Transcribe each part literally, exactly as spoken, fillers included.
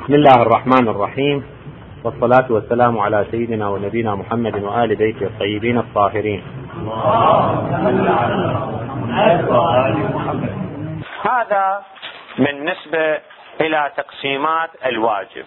بسم الله الرحمن الرحيم، والصلاة والسلام على سيدنا ونبينا محمد وآل بيته الطيبين الطاهرين. هذا بالنسبة إلى تقسيمات الواجب.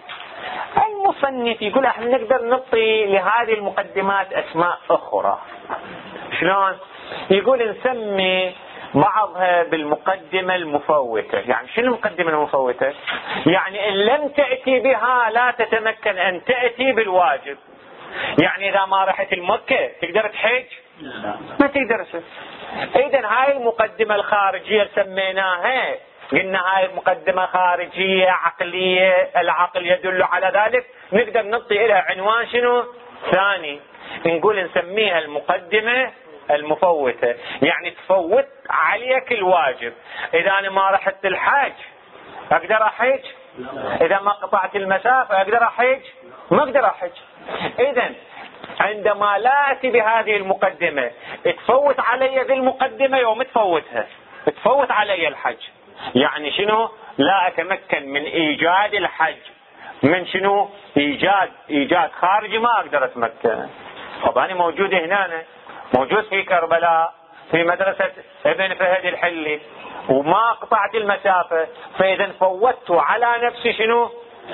المصنف يقول احنا نقدر نعطي لهذه المقدمات اسماء اخرى. شلون؟ يقول نسمي بعضها بالمقدمة المفوتة. يعني شنو المقدمة المفوتة؟ يعني ان لم تأتي بها لا تتمكن ان تأتي بالواجب. يعني اذا ما رحت المكة تقدر تحج؟ ما تقدر. اذا هاي المقدمة الخارجية سميناها، قلنا هاي مقدمة خارجية عقلية، العقل يدل على ذلك، نقدر نعطي لها عنوان شنو؟ ثاني، نقول نسميها المقدمة المفوتة. يعني تفوت عليك الواجب. اذا انا ما رحت الحج اقدر احج؟ اذا ما قطعت المسافة اقدر احج؟ ما اقدر احج. اذا عندما لا اتي بهذه المقدمة تفوت علي ذي المقدمة يوم تفوتها، تفوت علي الحج. يعني شنو؟ لا اتمكن من ايجاد الحج. من شنو؟ ايجاد ايجاد خارجي ما اقدر اتمكن. طب انا موجود هنا، أنا موجود في كربلاء في مدرسة ابن فهد الحلي وما قطعت المسافة، فاذا فوتت على نفسي شنو؟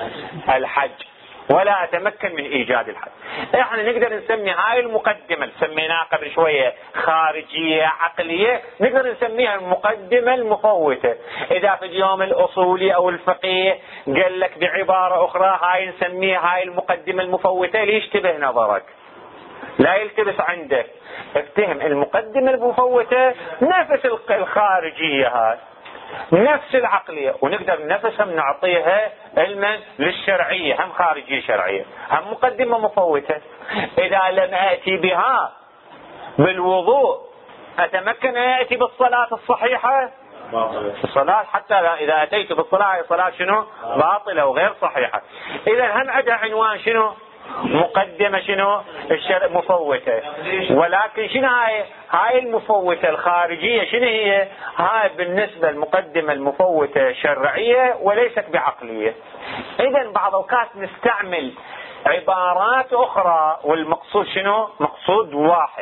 الحج، ولا اتمكن من ايجاد الحج. احنا نقدر نسمي هاي المقدمة اللي سميناها قبل شوية خارجية عقلية، نقدر نسميها المقدمة المفوتة. اذا في اليوم الاصولي او الفقيه قال لك بعبارة اخرى هاي نسميها هاي المقدمة المفوتة، ليشتبه نظرك، لا يلتبس عندك، افتهم المقدمة المفوتة نفس الخارجية هاي، نفس العقلية، ونقدر نفسها نعطيها علما للشرعية، هم خارجية شرعية هم مقدمة مفوتة. إذا لم أأتي بها بالوضوء أتمكن أن أأتي بالصلاة الصحيحة؟ الصلاة حتى إذا أتيت بالصلاة الصلاة شنو؟ باطلة وغير صحيحة. إذا هم عندها عنوان شنو؟ مقدمة شنو؟ الشرع مفوتة. ولكن شنو هاي؟ هاي المفوتة الخارجية شنو هي؟ هاي بالنسبة المقدمة المفوتة شرعية وليست بعقلية. إذن بعض الأوقات نستعمل عبارات أخرى والمقصود شنو؟ مقصود واحد،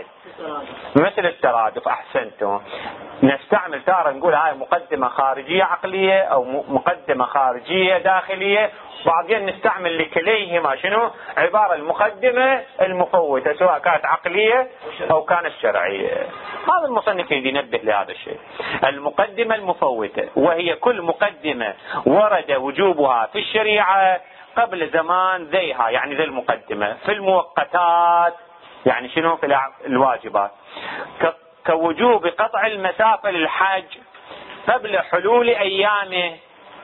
مثل الترادف. أحسنتم. نستعمل تارة نقول هاي مقدمة خارجية عقلية أو مقدمة خارجية داخلية، بعضين نستعمل لكليهما شنو؟ عبارة المقدمة المفوتة، سواء كانت عقلية أو كانت شرعية. هذا المصنف ينبه لهذا الشيء. المقدمة المفوتة وهي كل مقدمة ورد وجوبها في الشريعة قبل زمان ذيها، يعني ذي المقدمة في المؤقتات، يعني شنو؟ في الواجبات، كوجوب قطع المسافة للحج قبل حلول أيامه،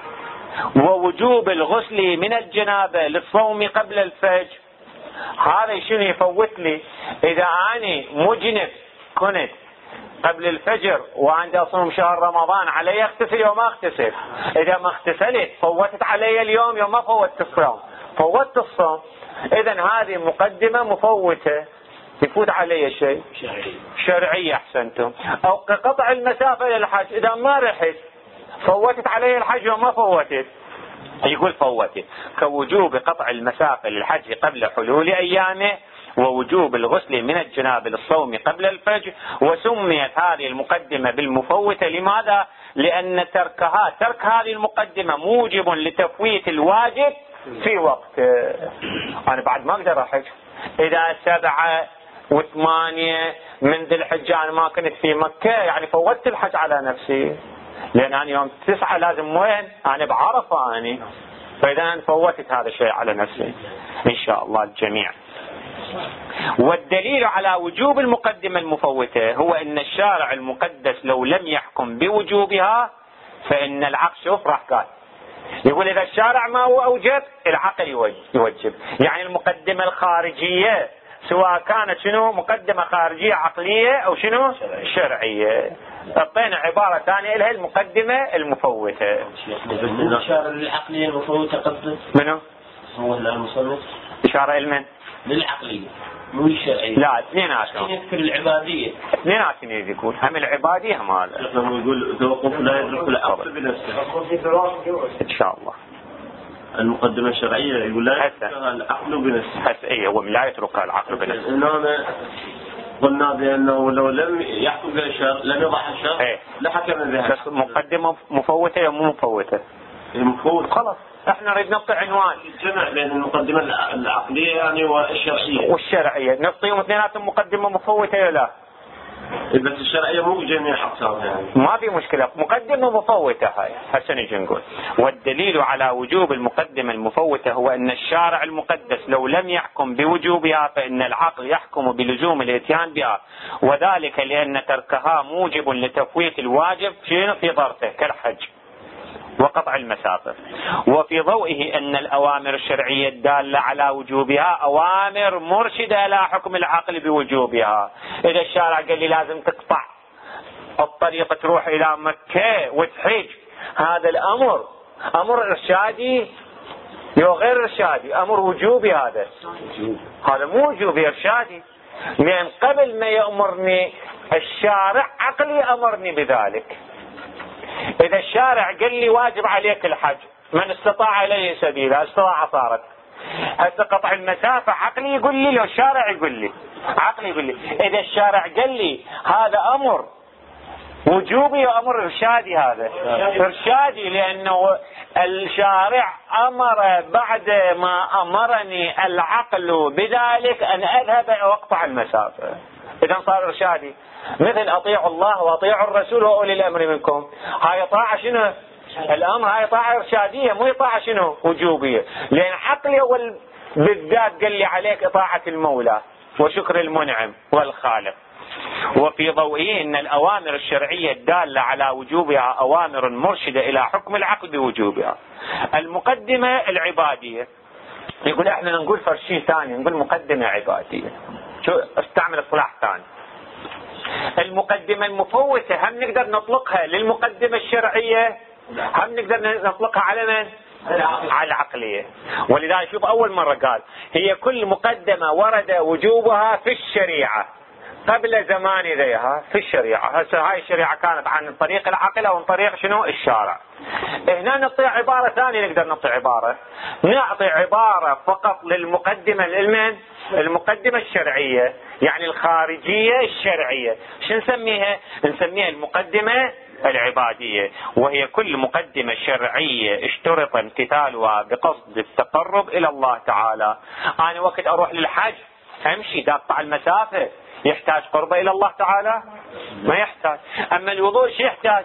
ووجوب الغسل من الجنابة للصوم قبل الفجر. هذا شنو يفوت لي؟ إذا أنا مجنب كنت قبل الفجر وعندي أصوم شهر رمضان، علي اغتسل يوم ما اغتسل. إذا ما اغتسلت فوتت علي اليوم، يوم ما فوتت الصوم فوتت الصوم. إذن هذه مقدمة مفوتة، يفوت علي شيء شرعي. أحسنتم. أو كقطع المسافة للحج، إذا ما رحت فوتت علي الحج وما فوتت، يقول فوتت. كوجوب قطع المسافة للحج قبل حلول أيامه، ووجوب الغسل من الجنابة للصوم قبل الفجر. وسميت هذه المقدمة بالمفوتة لماذا؟ لأن تركها ترك هذه المقدمة موجب لتفويت الواجب في وقت. أنا بعد ما أقدر أحج. إذا سبعة وثمانية من ذي الحجة أنا ما كنت في مكة، يعني فوتت الحج على نفسي، لأن أنا يوم تسعة لازم وين؟ أنا بعرفة أنا، فإذا فوتت هذا الشيء على نفسي إن شاء الله الجميع. والدليل على وجوب المقدمة المفوتة هو أن الشارع المقدس لو لم يحكم بوجوبها فإن العقل، شوف راح قال، يقول إذا الشارع ما هو أوجب العقل يوجب. يعني المقدمة الخارجية سواء كانت شنو؟ مقدمة خارجية عقلية أو شنو؟ شرعية. أعطينا عبارة ثانية لها المقدمة المفوتة. الإشارة للعقلية المفوتة قصده منو؟ هو المصنف. إشارة لمن؟ للعقلية مو الشرعية. لا اثنيناتهم. يذكر العبادية. اثنيناتهم يذكرون، هم العبادية هم هذا. يقول توقف لا يدرك العقل بنفسه. إن شاء الله. المقدمة الشرعية يقول لا يتركها العقل بنفسه. هسه اي هو لا يتركها العقل بنفسه. إنما قلنا بأنه لو لم يحكم بالشرع لم يضع الشرع ايه لحكم بها. بس مقدمة مفوتة يا مو مفوتة؟ مفوت. خلاص احنا نريد نعطي عنوان الجمع بين المقدمة العقلية يعني والشرعية. والشرعية نعطيهم اثنيناتهم مقدمة مفوتة يا لا؟ بس الشرعية مو جميع أقسامها يعني. ما في مشكلة مقدمة مفوتة هاي هسه نجي نقول. والدليل على وجوب المقدمة المفوتة هو أن الشارع المقدس لو لم يحكم بوجوبها فإن العقل يحكم بلزوم الاتيان بها، وذلك لأن تركها موجب لتفويت الواجب في ظرفه كالحج وقطع المسافة. وفي ضوئه أن الأوامر الشرعية الدالة على وجوبها أوامر مرشدة إلى حكم العقل بوجوبها. إذا الشارع قال لي لازم تقطع الطريق تروح إلى مكة وتحج، هذا الأمر أمر إرشادي يو غير إرشادي؟ أمر وجوبي. هذا هذا مو وجوبي إرشادي، لأن قبل ما يأمرني الشارع عقلي أمرني بذلك. إذا الشارع قال لي واجب عليك الحج، من استطاع إليه سبيلا استطاع صارت. هسه قطع المسافة عقلي يقول لي، لو الشارع يقول لي عقلي يقول لي. إذا الشارع قال لي هذا أمر وجوبي وأمر إرشادي، هذا إرشادي لأنه الشارع أمر بعد ما أمرني العقل بذلك أن أذهب وأقطع المسافة، إذا صار إرشادي. مثل أطيعوا الله وأطيعوا الرسول وأولي الأمر منكم، هاي طاعة شنو؟ الأمر هاي طاعة إرشادية مو طاعة شنو؟ وجوبية. لأن عقلي أول بالذات قال لي عليك إطاعة المولى وشكر المنعم والخالق. وفي ضوئه أن الأوامر الشرعية الدالة على وجوبها أوامر مرشدة إلى حكم العقل بوجوبها. المقدمة العبادية يقول احنا نقول فرشي ثاني، نقول مقدمة عبادية، شو استعمل اصطلاح ثاني. المقدمة المفوتة هم نقدر نطلقها للمقدمة الشرعية، هم نقدر نطلقها على من؟ على العقلية. ولذلك شوف أول مرة قال هي كل مقدمة ورد وجوبها في الشريعة قبل زمان ذيها في الشريعة. هسه هاي الشريعة كانت عن طريق العقل أو عن طريق شنو؟ الشارع. هنا نعطي عبارة ثانية، نقدر نعطي عبارة نعطي عبارة فقط للمقدمة للمن؟ المقدمة الشرعية، يعني الخارجية الشرعية. شو نسميها؟ نسميها المقدمة العبادية، وهي كل مقدمة شرعية اشترط امتثالها بقصد التقرب إلى الله تعالى. أنا وقت أروح للحج أمشي أقطع المسافة، يحتاج قربة إلى الله تعالى؟ ما يحتاج. أما الوضوء شو يحتاج؟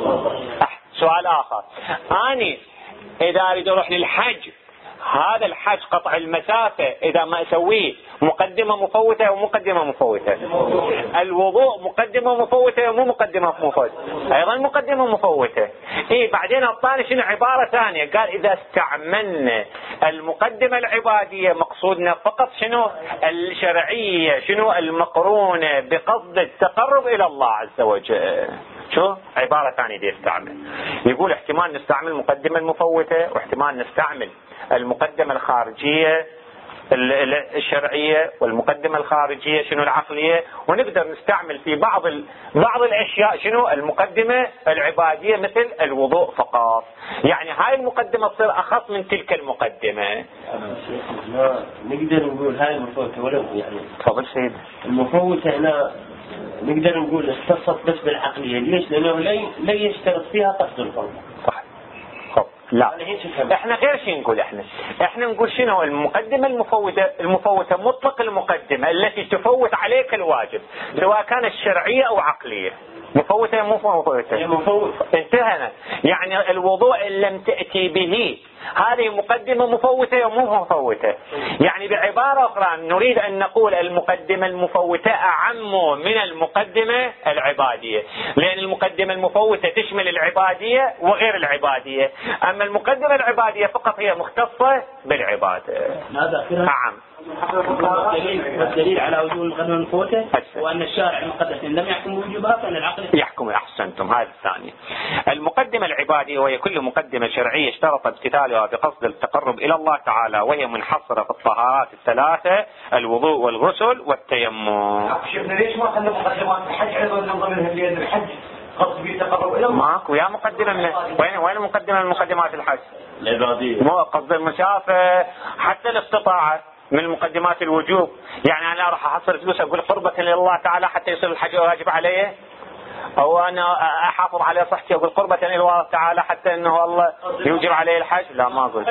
سؤال آخر، أنا إذا أريد أروح للحج، هذا الحج قطع المسافة إذا ما أسويه مقدمة مفوتة أو مقدمة مفوتة؟ الوضوء مقدمة مفوتة أو مو مقدمة مفوتة؟ أيضا مقدمة مفوتة. إيه بعدين أعطاني شنو عبارة ثانية، قال إذا استعملنا المقدمة العبادية مقصودنا فقط شنو؟ الشرعية، شنو؟ المقرونة بقصد التقرب إلى الله عز وجل. شو عبارة ثانية دي استعمل؟ يقول احتمال نستعمل المقدمة المفوتة، واحتمال نستعمل المقدمة الخارجية الشرعية، والمقدمة الخارجية شنو؟ العقلية. ونقدر نستعمل في بعض ال... بعض الأشياء شنو؟ المقدمة العبادية مثل الوضوء فقط. يعني هاي المقدمة تصير أخص من تلك المقدمة. نقدر نقول هاي المفوتة ولو يعني تفضل سيد. المفوتة هنا نقدر نقول اختصت بس بالعقلية. ليش؟ لأنه لا يشترط فيها قصد القلب. صح. لا احنا غير شيء نقول، احنا احنا نقول شنو المقدمة المفوتة؟ المفوتة مطلق المقدمة التي تفوت عليك الواجب سواء كانت شرعية او عقلية. مفوتة مو مفوتة؟ مفوتة. انتهنا. يعني الوضوء إن لم تأتي به هذه مقدمة مفوتة ومو مفوتة. يعني بعبارة أخرى نريد أن نقول المقدمة المفوتة أعم من المقدمة العبادية، لأن المقدمة المفوتة تشمل العبادية وغير العبادية، أما المقدمة العبادية فقط هي مختصة بالعبادة. هذا نعم. والدليل على وجود المقدمة المفوتة وأن الشارع المقدس لم يحكم بوجوبها فإن العقل يحكم. أحسنتم. هذا الثاني. المقدمة العبادية وهي كل مقدمة شرعية اشترط امتثالها بقصد التقرب إلى الله تعالى، وهي منحصرة في الطهارات الثلاثة: الوضوء والغسل والتيمم. شفنا ليش ما خلنا مقدمات الحج أيضا ننظر منها بيد الحج؟ قصد بالتقرب إلى الله. ماكو يا مقدمة من وين وين مقدمة من مقدمات الحج؟ العبادية. مو قصد المسافة حتى الاستطاعة من مقدمات الوجوب. يعني أنا راح أحصل فلوس أقول قربة لله تعالى حتى يصير الحج واجب عليه، أو أنا أحافظ على صحتي أقول قربة إلى الله تعالى حتى إنه الله يوجب عليه الحج. لا ما أقول.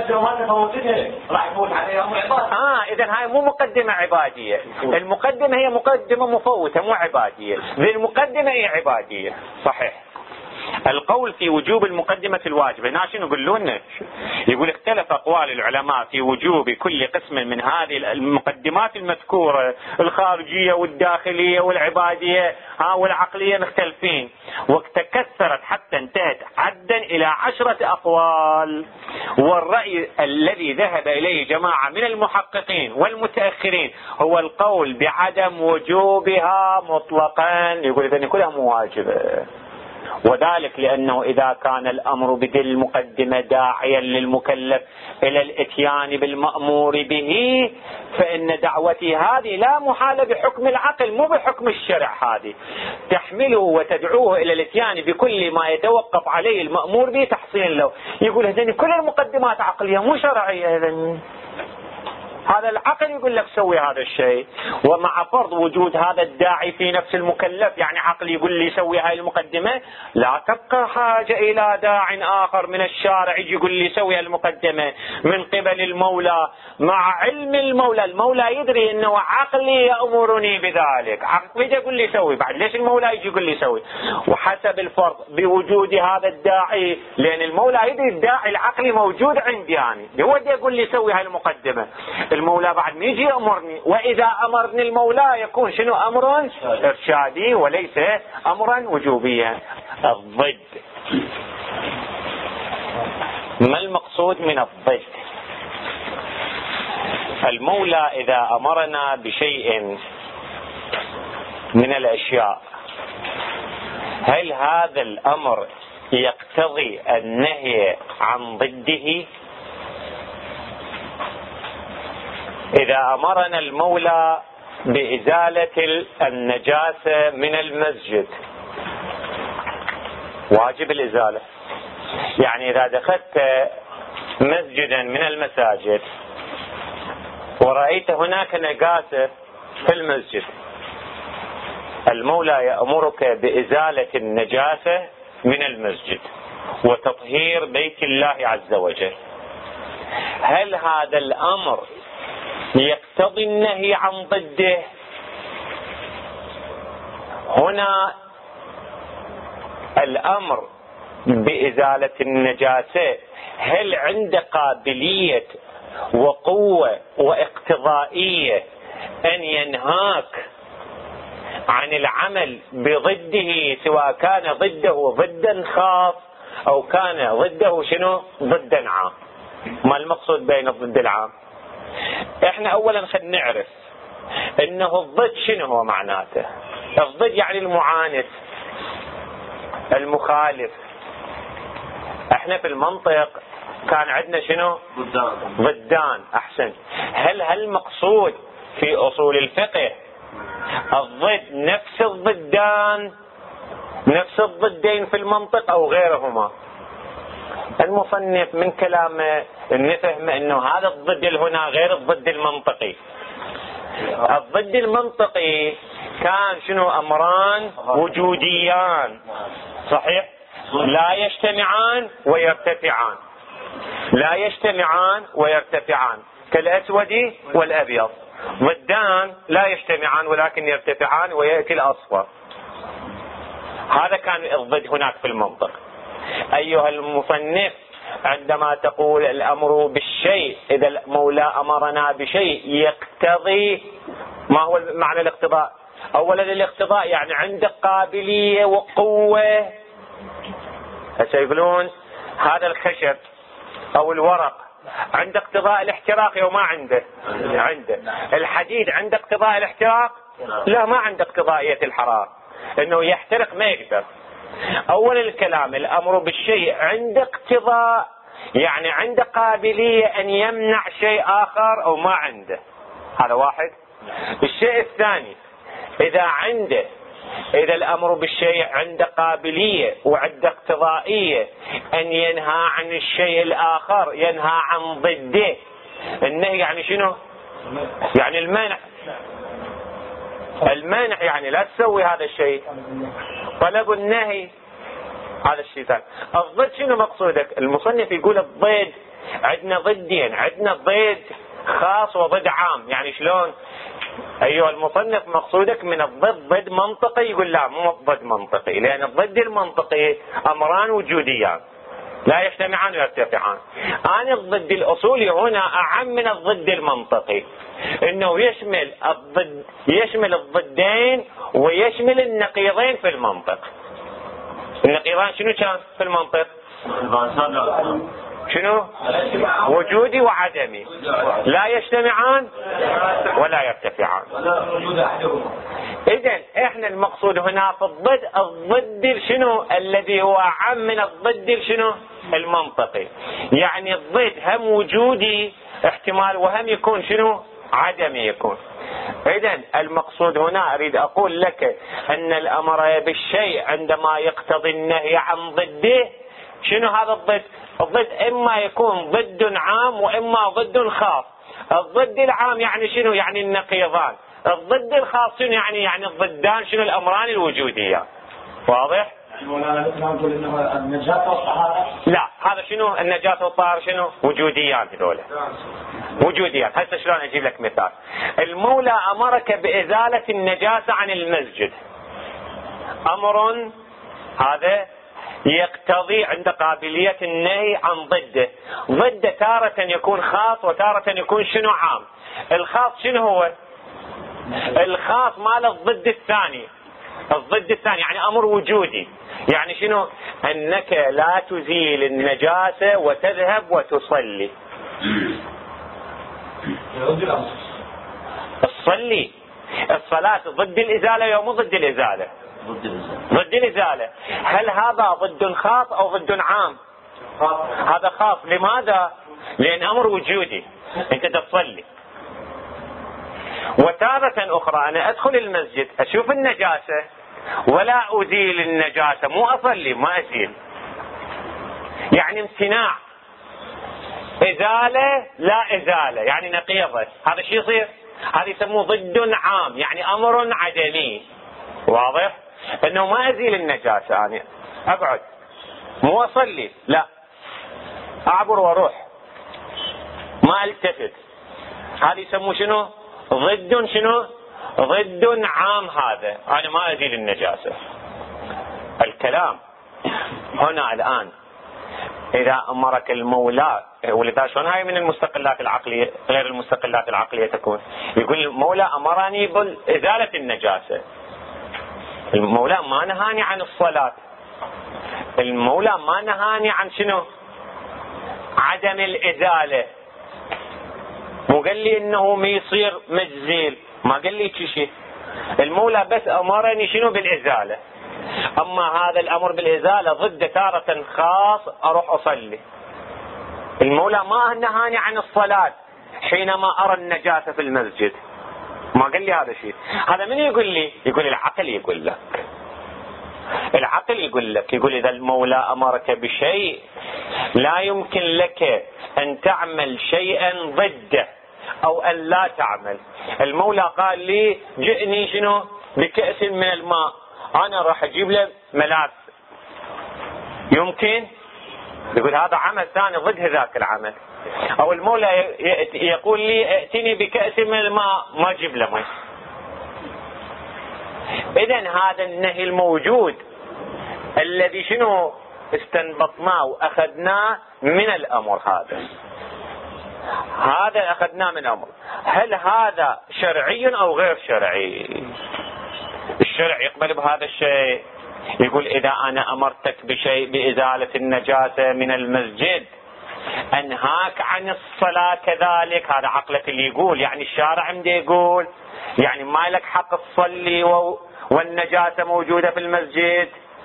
راح يفوت عليه أمر عبادة. آه إذا هاي مو مقدمة عبادية، المقدمة هي مقدمة مفوتة مو عبادية، ذي المقدمة هي عبادية. صحيح. القول في وجوب المقدمة الواجبة هنا شنو يقولون؟ يقول اختلف أقوال العلماء في وجوب كل قسم من هذه المقدمات المذكورة، الخارجية والداخلية والعبادية ها والعقلية مختلفين، وتكثرت حتى انتهت عدا إلى عشرة أقوال. والرأي الذي ذهب إليه جماعة من المحققين والمتأخرين هو القول بعدم وجوبها مطلقا. يقول إذن كلها مواجبة، وذلك لأنه إذا كان الأمر بذي المقدمة داعيا للمكلف إلى الإتيان بالمأمور به، فإن دعوتي هذه لا محالة بحكم العقل مو بحكم الشرع، هذه تحمله وتدعوه إلى الإتيان بكل ما يتوقف عليه المأمور به تحصيل له. يقول هذين كل المقدمات عقلية مو شرعية. هذين هذا العقل يقول لك سوي هذا الشيء، ومع فرض وجود هذا الداعي في نفس المكلف، يعني عقل يقول لي سوي هاي المقدمة، لا تبقى حاجة إلى داع آخر من الشارع يجي يقول لي سوي المقدمة من قبل المولى، مع علم المولى. المولى يدري أنه عقلي يأمرني بذلك، عقلي يقول لي سوي، بعد ليش المولى يجي يقول لي سوي؟ وحسب الفرض بوجود هذا الداعي، لأن المولى يدري الداعي العقلي موجود عندي، يعني هو اللي يقول لي سوي هاي المقدمة. المولى بعد ما يجي يأمرني، وإذا أمرني المولى يكون شنو أمر إرشادي وليس أمرا وجوبيا. الضد، ما المقصود من الضد؟ المولى إذا أمرنا بشيء من الأشياء، هل هذا الأمر يقتضي النهي عن ضده؟ إذا أمرنا المولى بإزالة النجاسة من المسجد، واجب الإزالة. يعني إذا دخلت مسجدا من المساجد ورأيت هناك نجاسة في المسجد، المولى يأمرك بإزالة النجاسة من المسجد وتطهير بيت الله عز وجل. هل هذا الأمر يقتضي النهي عن ضده؟ هنا الأمر بإزالة النجاسة هل عند قابلية وقوة واقتضائية أن ينهاك عن العمل بضده، سواء كان ضده ضدا خاص أو كان ضده شنو ضدا عام؟ ما المقصود بين الضد العام؟ احنا اولا خلينا نعرف انه الضد شنو هو معناته. الضد يعني المعاند، المخالف. احنا في المنطق كان عندنا شنو؟ ضدان. ضدان. احسن. هل هالمقصود في اصول الفقه الضد نفس الضدان، نفس الضدين في المنطق او غيرهما؟ المصنف من كلامه نفهم انه هذا الضد هنا غير الضد المنطقي. الضد المنطقي كان شنو؟ امران وجوديان، صحيح؟ لا يجتمعان ويرتفعان، لا يجتمعان ويرتفعان، كالاسود والابيض. ضدان لا يجتمعان ولكن يرتفعان ويأتي الاصفر. هذا كان الضد هناك في المنطق. أيها المصنف، عندما تقول الأمر بالشيء، إذا المولى أمرنا بشيء يقتضي، ما هو معنى الاقتضاء؟ أولا الاقتضاء يعني عندك قابلية وقوة. هسه يقولون هذا الخشب أو الورق عنده اقتضاء الاحتراق أو ما عنده؟ عنده. الحديد عنده اقتضاء الاحتراق؟ لا، ما عنده اقتضائية الحرارة، إنه يحترق ما يقدر. أول الكلام الأمر بالشيء عند اقتضاء، يعني عنده قابلية أن يمنع شيء آخر أو ما عنده. هذا واحد. الشيء الثاني، إذا عنده إذا الأمر بالشيء عنده قابلية وعنده اقتضائية أن ينهى عن الشيء الآخر، ينهى عن ضده. النهي يعني شنو؟ يعني المنع. المنع يعني لا تسوي هذا الشيء. طلب النهي هذا الشيء ثاني. الضد شنو مقصودك؟ المصنف يقول الضد عندنا ضدين، عندنا ضد خاص وضد عام. يعني شلون ايها المصنف مقصودك من الضد ضد منطقي؟ يقول لا، مو ضد منطقي، لان الضد المنطقي امران وجوديان لا يجتمعان ويرتفعان. انا الضد الاصولي هنا اعم من الضد المنطقي، انه يشمل الضد، يشمل الضدين ويشمل النقيضين في المنطق. النقيضان شنو كان في المنطق؟ شنو؟ وجودي وعدمي، لا يجتمعان ولا يرتفعان. إذن احنا المقصود هنا في الضد، الضد شنو؟ الذي هو أعم من الضد شنو؟ المنطقي. يعني الضد هم وجودي احتمال وهم يكون شنو؟ عدمي يكون. إذن المقصود هنا أريد أقول لك أن الأمر بالشيء عندما يقتضي النهي عن ضده، شنو هذا الضد؟ الضد إما يكون ضد عام وإما ضد خاص. الضد العام يعني شنو؟ يعني النقيضان. الضد الخاص شنو يعني؟ يعني الضدان شنو؟ الأمران الوجوديان. واضح؟ نقول انه النجاة والطهارة. لا، هذا شنو؟ النجاة والطهارة شنو؟ وجوديان هذول. وجوديان. هسه شلون اجيب لك مثال؟ المولى امرك بازالة النجاسة عن المسجد. امر هذا يقتضي عند قابلية النهي عن ضده. ضده تارة يكون خاص وتارة يكون شنو؟ عام. الخاص شنو هو؟ الخاص مال الضد الثاني. الضد الثاني يعني امر وجودي. يعني شنو؟ انك لا تزيل النجاسة وتذهب وتصلي. الصلي الصلاة ضد الازالة يوم ضد الازالة؟ ضد الازالة. هل هذا ضد خاص او ضد عام؟ هذا خاص. لماذا؟ لان امر وجودي، انت تصلي. وتارة اخرى انا ادخل المسجد اشوف النجاسة ولا ازيل النجاسة، مو اصلي، ما ازيل. يعني امتناع. ازالة لا ازالة يعني نقيضة. هذا شيء يصير؟ هذا يسموه ضد عام، يعني امر عدمي. واضح؟ انه ما ازيل النجاسة، يعني ابعد، مو اصلي، لا اعبر واروح، ما التفت. هذا يسموه شنو؟ ضد شنو؟ ضد عام. هذا انا ما ازيل النجاسة. الكلام هنا الان اذا امرك المولى، ولذا شلون هاي من المستقلات العقلية غير المستقلات العقلية تكون؟ يقول المولى امرني بازالة النجاسة. المولى ما نهاني عن الصلاة. المولى ما نهاني عن شنو؟ عدم الازالة. مو قال لي انه ما يصير مجزيل، ما قال لي شيء. المولى بس امرني شنو؟ بالازالة. اما هذا الامر بالازالة ضد تارة خاص اروح اصلي. المولى ما نهاني عن الصلاة حينما ارى النجاسة في المسجد، ما قال لي هذا الشيء. هذا من يقول لي؟ يقول العقل يقول لك. العقل يقول لك، يقول اذا المولى امرك بشيء لا يمكن لك ان تعمل شيئا ضده او ان لا تعمل. المولى قال لي جئني شنو؟ بكأس من الماء، انا راح اجيب له ملاذ. يمكن؟ يقول هذا عمل ثاني ضد ذاك العمل. او المولى يقول لي ائتني بكأس من الماء، ما اجيب له ماء. اذن هذا النهي الموجود الذي شنو استنبطناه واخذناه من الامر، هذا هذا اخذناه من الامر. هل هذا شرعي او غير شرعي؟ الشرع يقبل بهذا الشيء. يقول اذا انا امرتك بشيء بازالة النجاسة من المسجد انهاك عن الصلاة كذلك. هذا عقلك اللي يقول، يعني الشارع عنده يقول يعني ما لك حق تصلي والنجاسة موجودة في المسجد،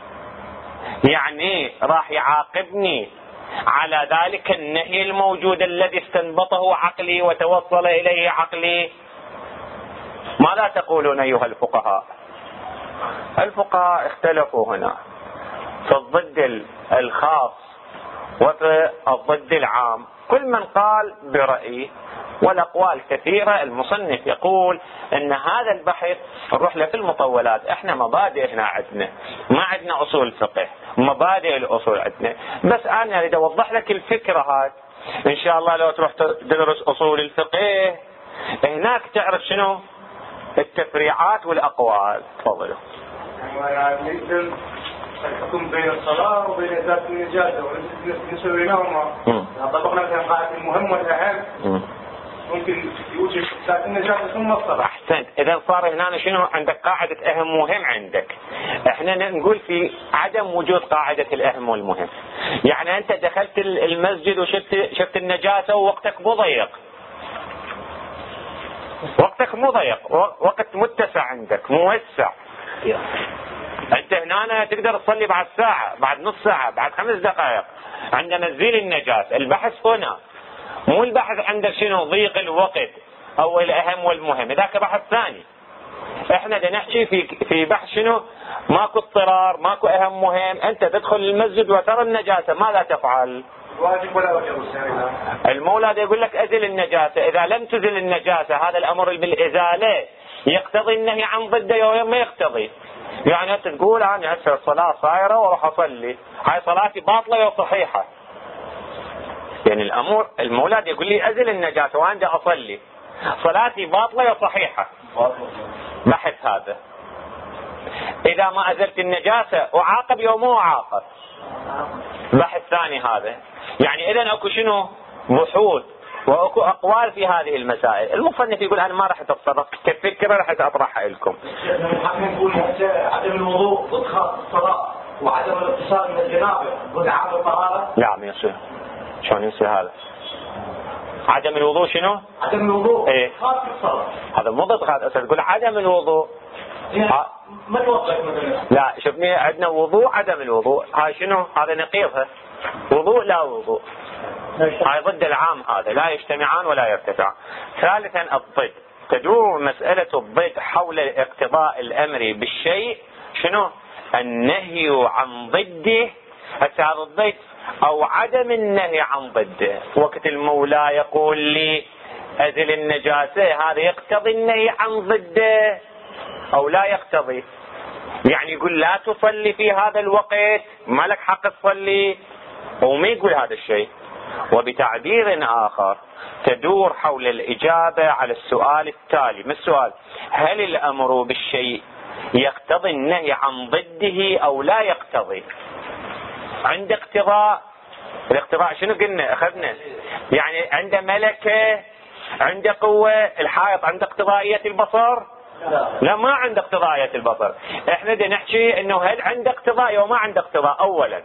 يعني راح يعاقبني على ذلك النهي الموجود الذي استنبطه عقلي وتوصل اليه عقلي. ماذا تقولون ايها الفقهاء؟ الفقهاء اختلفوا هنا في الضد الخاص وفي الضد العام، كل من قال برأيه، والأقوال كثيرة. المصنف يقول ان هذا البحث نروح له في المطولات، احنا مبادئ هنا عندنا، ما عندنا اصول فقه، مبادئ الاصول عندنا. بس انا اريد اوضح لك الفكرة هاي، ان شاء الله لو تروح تدرس اصول الفقه هناك تعرف شنو التفريعات والاقوال. تفضلوا. الحكم بين الصلاة وبين ذات النجاسة ونسوي بينهما، طبقنا في القاعدة المهم والأهم، ممكن يوجد ذات النجاسة ثم الصلاة. أحسنت. إذا صار هنا شنو عندك قاعدة أهم ومهم عندك. إحنا نقول في عدم وجود قاعدة الأهم والمهم. يعني أنت دخلت المسجد وشفت شفت النجاسة ووقتك مو ضيق، وقتك مو ضيق، وقت متسع عندك موسع. انت هنا تقدر تصلي بعد ساعة، بعد نص ساعة، بعد خمس دقائق عندما تزيل النجاسة. البحث هنا مو البحث عندك شنو ضيق الوقت او الاهم والمهم، ذاك بحث ثاني. احنا دا نحكي في في بحث شنو ماكو اضطرار، ماكو اهم مهم. انت تدخل المسجد وترى النجاسة، ماذا تفعل؟ واجب ولا واجب؟ المولى يقول لك ازل النجاسة. اذا لم تزل النجاسة هذا الامر بالازالة يقتضي النهي عن ضده يوم ما يقتضي. يعني انت تقول انا هسه الصلاة صايرة واروح اصلي، هاي صلاتي باطلة وصحيحة. يعني الامر المولى يقول لي ازل النجاسة وانا اصلي، صلاتي باطلة وصحيحة. بحث هذا. اذا ما ازلت النجاسة اعاقب يوم مو اعاقب. بحث ثاني هذا. يعني اذا اكو شنو بحوث واكو اقوال في هذه المسائل. المصنف يقول انا ما راح اتصرف كفكره، راح اطرحها لكم. نقول عدم الوضوء ضد خاص الصلاه وعدم الاغتسال من الجنابه ضد عام الطهاره. لا ما يصير. شلون يصير هذا؟ عدم الوضوء شنو؟ عدم الوضوء ايه؟ خاص الصلاه. هذا مو ضد خاص، تقول عدم الوضوء. ها... ما توقف مثلا. لا شوفني، عندنا وضوء عدم الوضوء، هاي شنو؟ هذا نقيضها. وضوء لا وضوء، هاي ضد العام، هذا لا يجتمعان ولا يرتفعان. ثالثا الضد. تدور مسألة الضد حول اقتضاء الأمر بالشيء شنو؟ النهي عن ضده. هسه هذا الضد أو عدم النهي عن ضده. وقت المولى يقول لي أزل النجاسة، هذا يقتضي النهي عن ضده أو لا يقتضي؟ يعني يقول لا تصلي في هذا الوقت، ما لك حق تصلي، وما يقول هذا الشيء. وبتعبير آخر تدور حول الإجابة على السؤال التالي. ما السؤال؟ هل الأمر بالشيء يقتضي النهي عن ضده أو لا يقتضي؟ عند اقتضاء، الاقتضاء شنو قلنا أخذنا؟ يعني عند ملكة، عند قوة. الحائط عند اقتضائية البصر؟ لا ما عند اقتضائية البصر. احنا بدنا نحكي انه هل عند اقتضاء او ما عند اقتضاء. اولا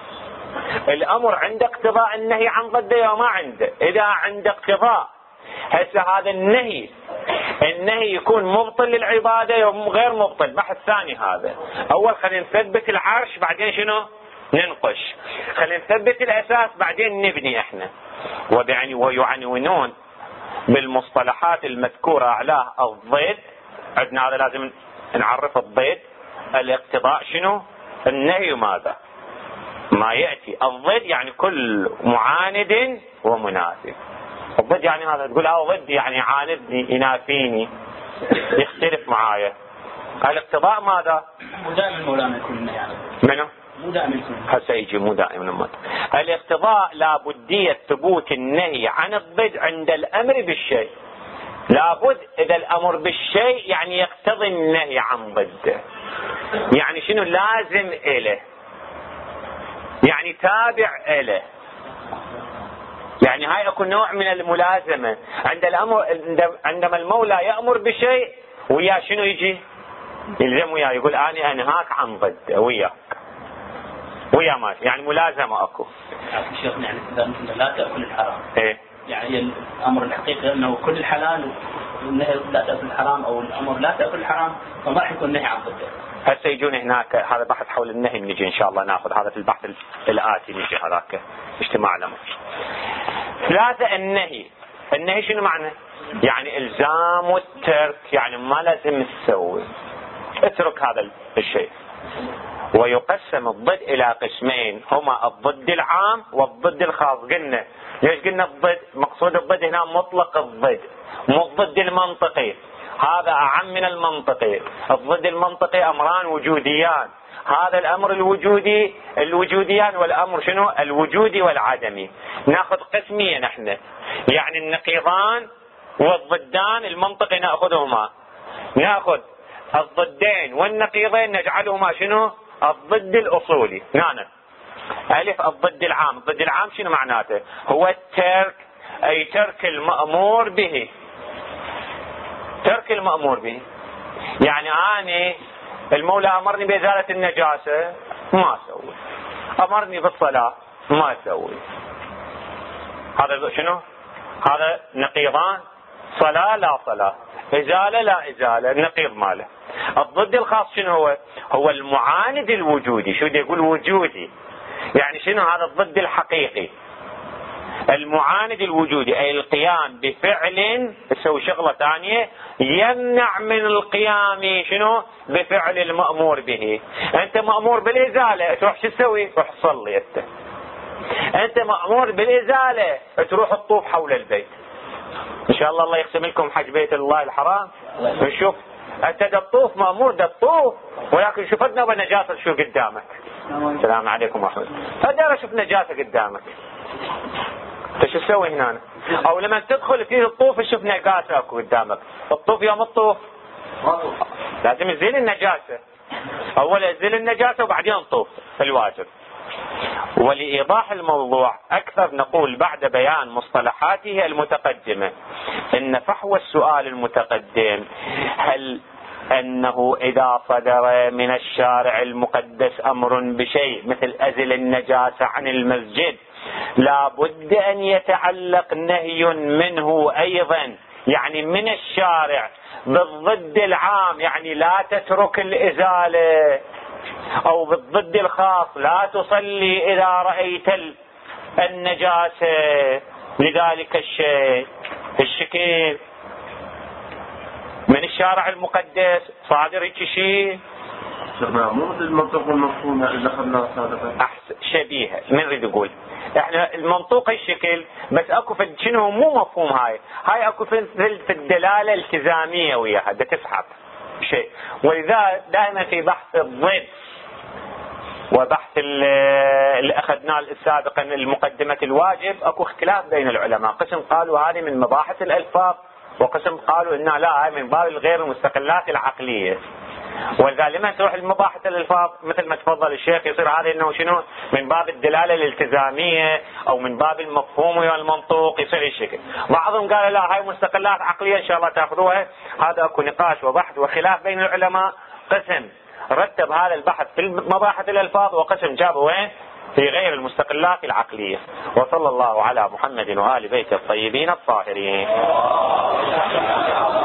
الامر عند اقتضاء النهي عن ضده وما عنده. اذا عند اقتضاء هسه هذا النهي النهي يكون مبطل للعبادة او غير مبطل. بحث ثاني هذا. اول خلينا نثبت العرش بعدين شنو ننقش. خلينا نثبت الاساس بعدين نبني احنا. ويعني ويعنونون بالمصطلحات المذكورة اعلاه الضد. عندنا هذا لازم نعرف الضد. الاقتضاء شنو؟ النهي ماذا؟ ما يأتي. الضد يعني كل معاند ومنافي. الضد يعني هذا تقول اه ضد يعني يعاندني ينافيني يختلف معايا. الاقتضاء ماذا؟ مو دائما مولانا يكون النهي عنه. منو؟ مو دائما يكون. هسه يجي مو دائما. الاقتضاء لابدية ثبوت النهي عن الضد عند الامر بالشيء. لابد اذا الامر بالشيء يعني يقتضي النهي عن ضده. يعني شنو لازم اله، يعني تابع اله. يعني هاي اكو نوع من الملازمة عند الامر. عندما المولى يأمر بشيء ويا شنو يجي يلزم وياه، يقول اني انهاك عن ضده وياك ويا ماشي. يعني ملازمة اكو. شيخنا يعني اذا مثلا لا تأكل الحرام. ايه يعني الامر الحقيقي انه كل الحلال والنهي لا تأكل الحرام، او الامر لا تأكل الحرام، فما راح يكون نهي عن ضده. هسه يجون هناك. هذا بحث حول النهي نجي ان شاء الله ناخذ هذا في البحث الاتي نجي هذاك اجتماع الامر. ثلاثة النهي. النهي شنو معنى؟ يعني الزام والترك، يعني ما لازم تسوي. اترك هذا الشيء. ويقسم الضد إلى قسمين، هما الضد العام والضد الخاص. قلنا ليش قلنا الضد؟ مقصود الضد هنا مطلق الضد، مو الضد المنطقي، هذا أعم من المنطقي. الضد المنطقي أمران وجوديان، هذا الأمر الوجودي الوجوديان والأمر شنو؟ الوجودي والعدمي. ناخذ قسمية نحن، يعني النقيضان والضدان المنطقي نأخذهما، ناخذ الضدين والنقيضين نجعلهما شنو؟ الضد الأصولي. نانا ألف الضد العام. الضد العام شنو معناته؟ هو الترك، أي ترك المأمور به. ترك المأمور به يعني أنا المولى أمرني بإزالة النجاسة ما أسوي، أمرني بالصلاة ما أسوي. هذا شنو؟ هذا نقيضان، صلاة لا صلاة، إزالة لا إزالة، النقيض ماله. الضد الخاص شنو هو؟ هو المعاند الوجودي. شو دي يقول وجودي؟ يعني شنو هذا الضد الحقيقي؟ المعاند الوجودي أي القيام بفعل تسوي شغلة ثانية يمنع من القيام شنو؟ بفعل المأمور به. أنت مأمور بالإزالة، تروح شو تسوي؟ تروح تصلي. أنت أنت مأمور بالإزالة، تروح تطوف حول البيت. إن شاء الله الله يقسم لكم حج بيت الله الحرام. نشوف أنت دا تطوف، مأمور دا تطوف، ولكن شوفتنا بنجاسة شو قدامك. السلام عليكم ورحمة الله. فدار شوف نجاسة قدامك، انت شو تسوي هنا؟ او لما تدخل في الطوف تشوف نجاسة اكو قدامك، الطوف يوم الطوف لازم تزيل النجاسة، اول ازيل النجاسة وبعدين الطوف الواجب. ولإيضاح الموضوع أكثر نقول بعد بيان مصطلحاته المتقدمة إن فحوى السؤال المتقدم هل أنه إذا صدر من الشارع المقدس أمر بشيء مثل أزل النجاسة عن المسجد لا بد أن يتعلق نهي منه أيضا، يعني من الشارع بالضد العام، يعني لا تترك الإزالة، أو بالضد الخاص لا تصلي إذا رأيت النجاسة لذلك الشيء الشكل. من الشارع المقدس صادر هيك شيء مو مثل المنطق والمفهوم اللي دخلناه سابقا. شبيهه. من يريد يقول احنا المنطوق الشكل بس اكو في شنو مو مفهوم، هاي هاي اكو في الدلاله الالتزاميه وياها ده تسحب شيء. ولذا دائما في بحث الضد وبحث اللي اخذناه السابقا المقدمه الواجب اكو اختلاف بين العلماء، قسم قالوا هذه من مباحث الالفاظ وقسم قالوا انها لا هاي من باب الغير المستقلات العقليه. ولذا لما تروح المباحث الالفاظ مثل ما تفضل الشيخ يصير هذا انه شنو من باب الدلاله الالتزاميه او من باب المفهوم والمنطوق يصير الشكل. بعضهم قال لا هاي مستقلات عقليه ان شاء الله تاخذوها. هذا اكو نقاش وبحث وخلاف بين العلماء، قسم رتب هذا البحث في مباحث الالفاظ وقسم جابه وين في غير المستقلات العقليه. وصلى الله على محمد وآل بيت الطيبين الطاهرين.